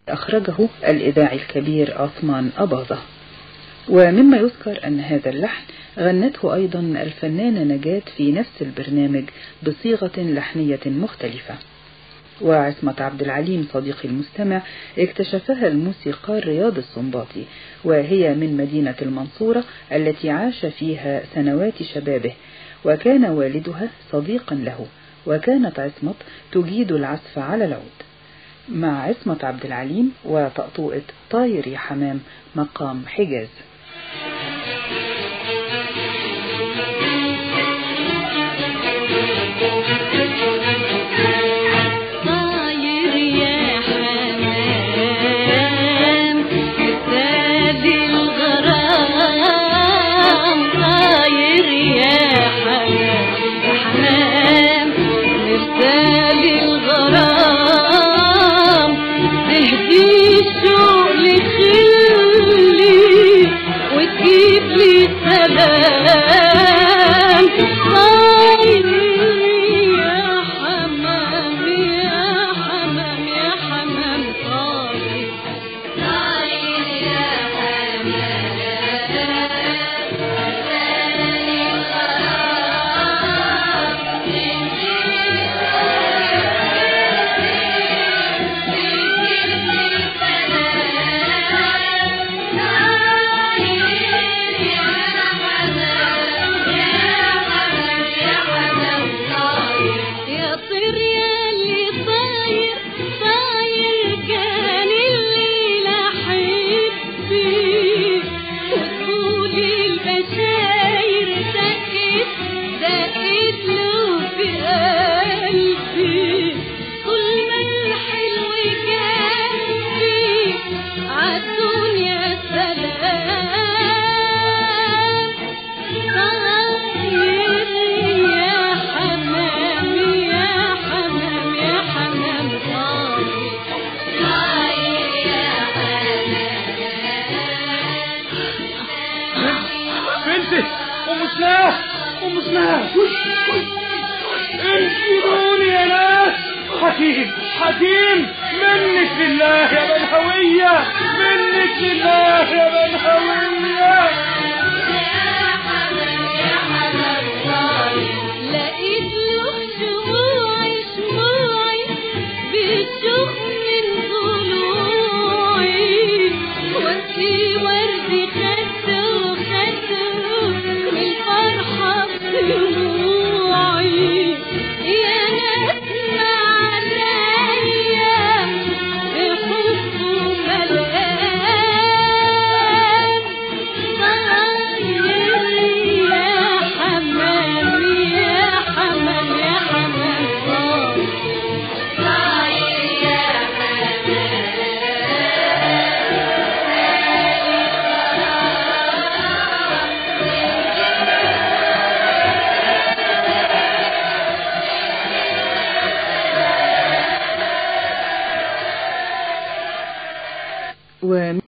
أخرجه الإذاعي الكبير عثمان أباظة. ومما يذكر أن هذا اللحن غنته أيضا الفنانة نجاة في نفس البرنامج بصيغة لحنية مختلفة. وعصمت عبد العليم صديقي المستمع اكتشفها الموسيقار رياض السنباطي، وهي من مدينة المنصورة التي عاش فيها سنوات شبابه، وكان والدها صديقا له، وكانت عصمت تجيد العزف على العود. مع عصمت عبد العليم وطقطوقة طاير يا حمام مقام حجاز. انشروني يا ناس. حكيم منك لله يا بنهوية، منك لله يا بنهوية.